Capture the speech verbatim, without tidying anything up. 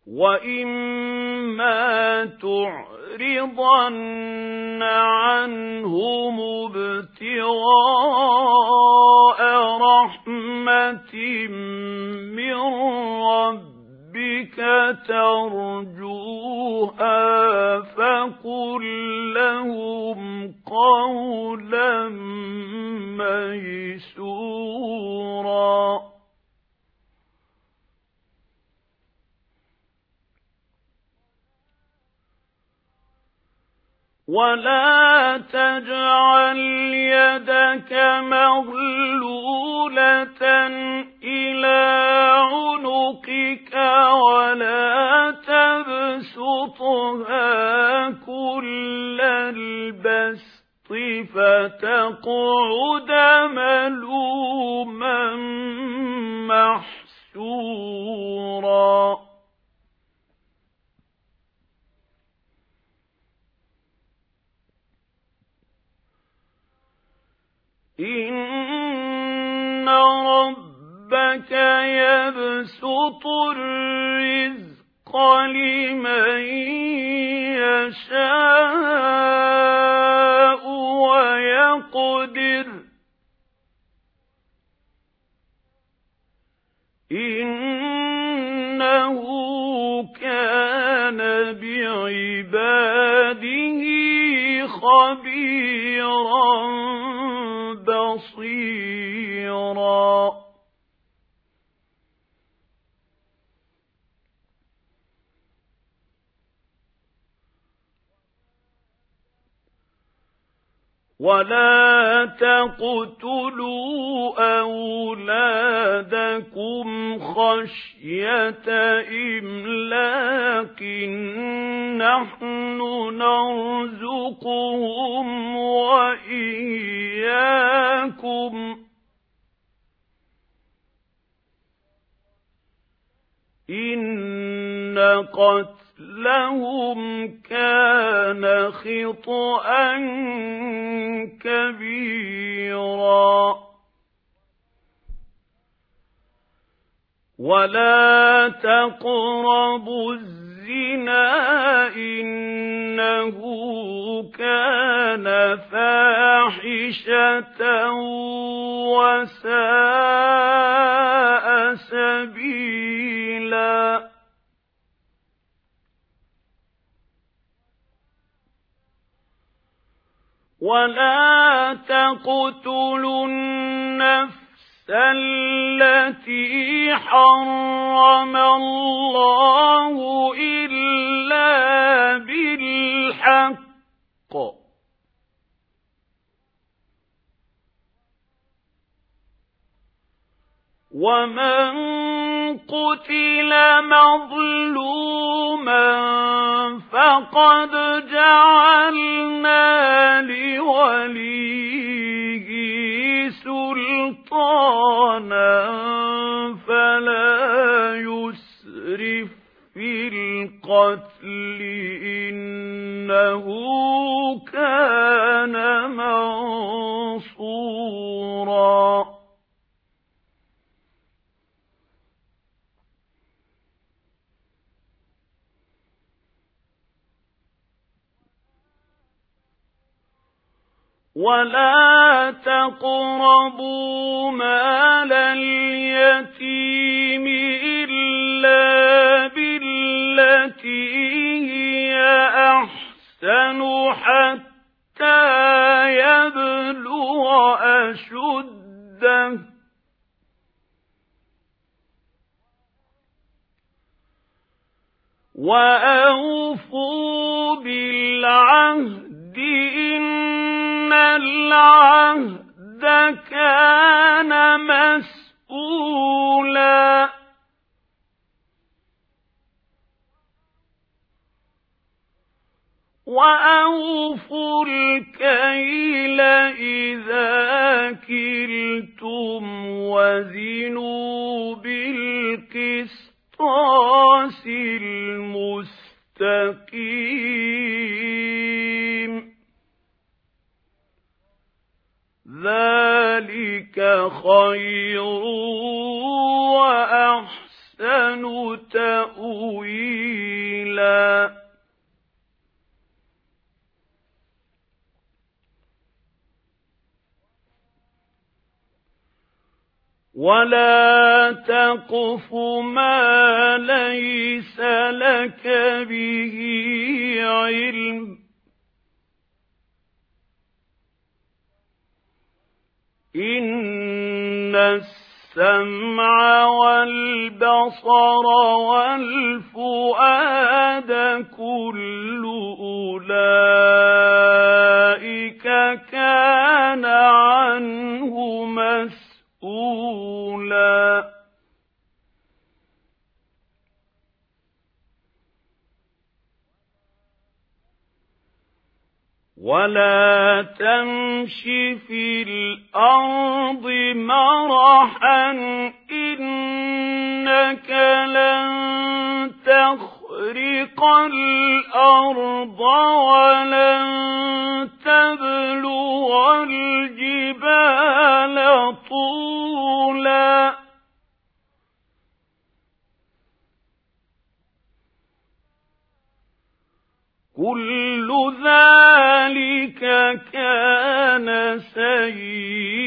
وَإِمَّا تُعْرِضَنَّ عَنْهُمُ ابْتِغَاءَ رَحْمَةٍ مِّن رَّبِّكَ تَرْجُوهَا فَقُل لَّهُمْ قَوْلًا مَّيْسُورًا. وَلَا تَجْعَلْ يَدَكَ مَغْلُولَةً إِلَىٰ عُنُقِكَ وَلَا تَبْسُطْهَا كُلَّ الْبَسْطِ فَتَقْعُدَ مَلُومًا مَّحْسُورًا. إِنَّ رَبَّكَ يَبْسُطُ الرِّزْقَ لِمَن يَشَاءُ وَيَقْدِرُ إِنَّهُ كَانَ بِعِبَادِهِ خَبِيرًا بَصِيرًا. وَلَا تَقْتُلُوا أَوْلَادَكُمْ خَشْيَةَ إِمْلَاقٍ نَّحْنُ نَرْزُقُهُمْ وَإِيَّاكُمْ إِنَّ قَتْلَهُمْ كَانَ خِطْئًا كَبِيرًا. وَلَا تَقْرَبُوا الزِّنَا إِنَّهُ كَانَ فَاحِشَةً وَسَاءَ سَبِيلًا. وَلَا تَقْتُلُوا النَّفْسَ الَّتِي حَرَّمَ اللَّهُ إِلَّا بِالْحَقِّ وَمَن قُتِلَ مَظْلُومًا فَقَدْ جَعَلْنَا لِوَلِيِّهِ سُلْطَانًا فَلَا يُسْرِفْ فِي الْقَتْلِ إِنَّهُ كَانَ مَنصُورًا. وَلَا تَقْرَبُوا مَالَ الْيَتِيمِ إِلَّا بِالَّتِي هِيَ أَحْسَنُ حَتَّى يَبْلُغَ أَشُدَّهُ وَأَوْفُوا بِالْعَهْدِ إِنَّ الْعَهْدَ كَانَ مسؤولا. وَأَوْفُوا الْكَيْلَ إِذَا كِلْتُمْ وَزِنُوا بِالْقِسْطَاسِ الْمُسْتَقِيمِ ذَلِكَ خَيْرٌ وَأَحْسَنُ تَأْوِيلًا. مسؤولا ولا تقف ما ليس لك به علم إن السمع والبصر والفؤاد كل أولئك كان عنه مسؤولا ولا تمش في الأرض مرحا إنك لن تخرق الأرض ولن تبلغ الجبال طولا كل ذلك كان سيئا